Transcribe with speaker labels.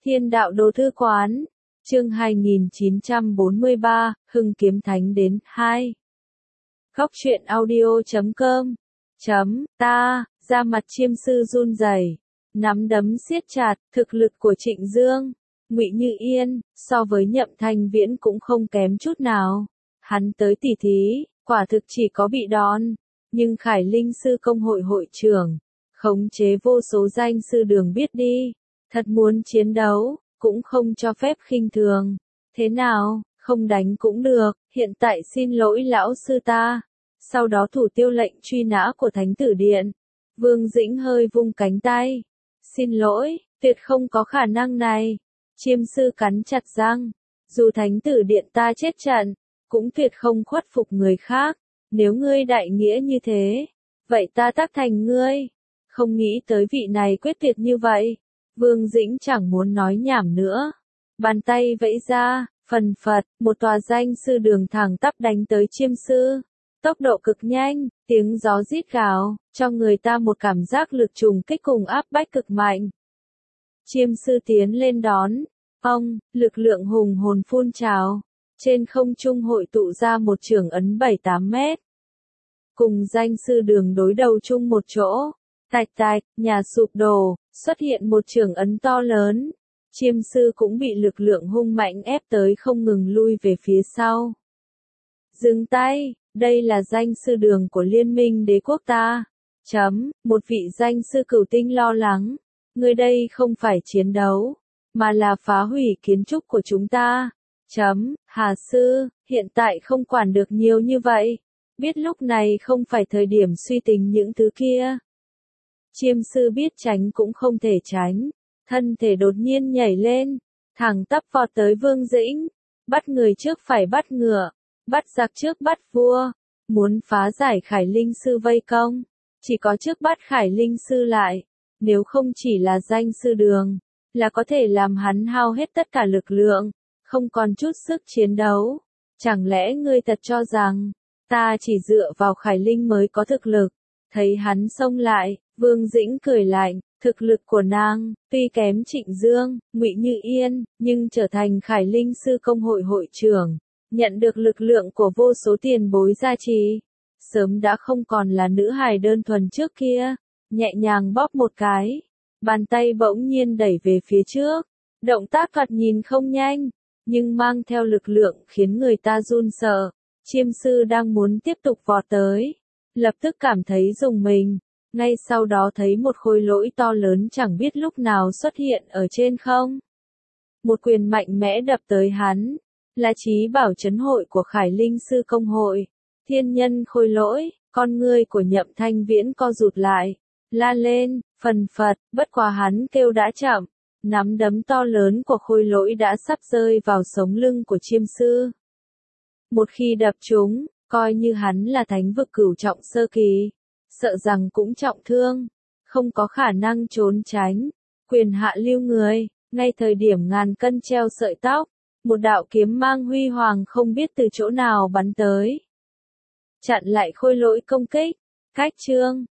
Speaker 1: Thiên đạo đồ thư quán, chương 2943, Hưng kiếm thánh đến 2. Góc truyện audio.com ta, da mặt chiêm sư run rẩy, nắm đấm siết chặt, thực lực của Trịnh Dương, Ngụy Như Yên, so với Nhậm Thanh Viễn cũng không kém chút nào. Hắn tới tỉ thí, quả thực chỉ có bị đòn, nhưng Khải Linh sư công hội hội trưởng, khống chế vô số danh sư đường biết đi, thật muốn chiến đấu, cũng không cho phép khinh thường. Thế nào, không đánh cũng được, hiện tại xin lỗi lão sư ta. Sau đó thủ tiêu lệnh truy nã của Thánh Tử Điện. Vương Dĩnh hơi vung cánh tay. Xin lỗi, tuyệt không có khả năng này. Chiêm sư cắn chặt răng. Dù Thánh Tử Điện ta chết trận, cũng tuyệt không khuất phục người khác. Nếu ngươi đại nghĩa như thế, vậy ta tác thành ngươi. Không nghĩ tới vị này quyết tuyệt như vậy. Vương Dĩnh chẳng muốn nói nhảm nữa. Bàn tay vẫy ra, phần phật, một tòa danh sư đường thẳng tắp đánh tới chiêm sư. Tốc độ cực nhanh, tiếng gió rít gào, cho người ta một cảm giác lực trùng kích cùng áp bách cực mạnh. Chiêm sư tiến lên đón, lực lượng hùng hồn phun trào, trên không trung hội tụ ra một chưởng ấn 7-8 mét. Cùng danh sư đường đối đầu chung một chỗ, tạch tạch, nhà sụp đổ, xuất hiện một chưởng ấn to lớn. Chiêm sư cũng bị lực lượng hung mạnh ép tới không ngừng lui về phía sau. Dừng tay, đây là danh sư đường của Liên minh đế quốc ta. Một vị danh sư cửu tinh lo lắng. Người đây không phải chiến đấu, mà là phá hủy kiến trúc của chúng ta. Hà sư, hiện tại không quản được nhiều như vậy. Biết lúc này không phải thời điểm suy tính những thứ kia. Chiêm sư biết tránh cũng không thể tránh. Thân thể đột nhiên nhảy lên, thẳng tắp vọt tới Vương Dĩnh. Bắt người trước phải bắt ngựa, bắt giặc trước bắt vua. Muốn phá giải Khải Linh sư vây công, chỉ có trước bắt Khải Linh sư lại. Nếu không chỉ là danh sư đường, là có thể làm hắn hao hết tất cả lực lượng, không còn chút sức chiến đấu. Chẳng lẽ ngươi thật cho rằng, ta chỉ dựa vào Khải Linh mới có thực lực? Thấy hắn xông lại, Vương Dĩnh cười lạnh, thực lực của nàng, tuy kém Trịnh Dương, Ngụy Như Yên, nhưng trở thành Khải Linh sư công hội hội trưởng, nhận được lực lượng của vô số tiền bối gia trì, sớm đã không còn là nữ hài đơn thuần trước kia. Nhẹ nhàng bóp một cái, bàn tay bỗng nhiên đẩy về phía trước, động tác thoạt nhìn không nhanh, nhưng mang theo lực lượng khiến người ta run sợ. Chiêm sư đang muốn tiếp tục vọt tới, lập tức cảm thấy rùng mình, ngay sau đó thấy một khối lỗi to lớn chẳng biết lúc nào xuất hiện ở trên không. Một quyền mạnh mẽ đập tới hắn, là trí bảo trấn hội của Khải Linh sư công hội, thiên nhân khôi lỗi. Con ngươi của Nhậm Thanh Viễn co rụt lại, la lên, phần phật, bất quá hắn kêu đã chậm, nắm đấm to lớn của khôi lỗi đã sắp rơi vào sống lưng của chiêm sư. Một khi đập trúng, coi như hắn là thánh vực cửu trọng sơ kỳ, sợ rằng cũng trọng thương, không có khả năng trốn tránh. Quyền hạ lưu người, ngay thời điểm ngàn cân treo sợi tóc, một đạo kiếm mang huy hoàng không biết từ chỗ nào bắn tới, chặn lại khôi lỗi công kích. Cách chương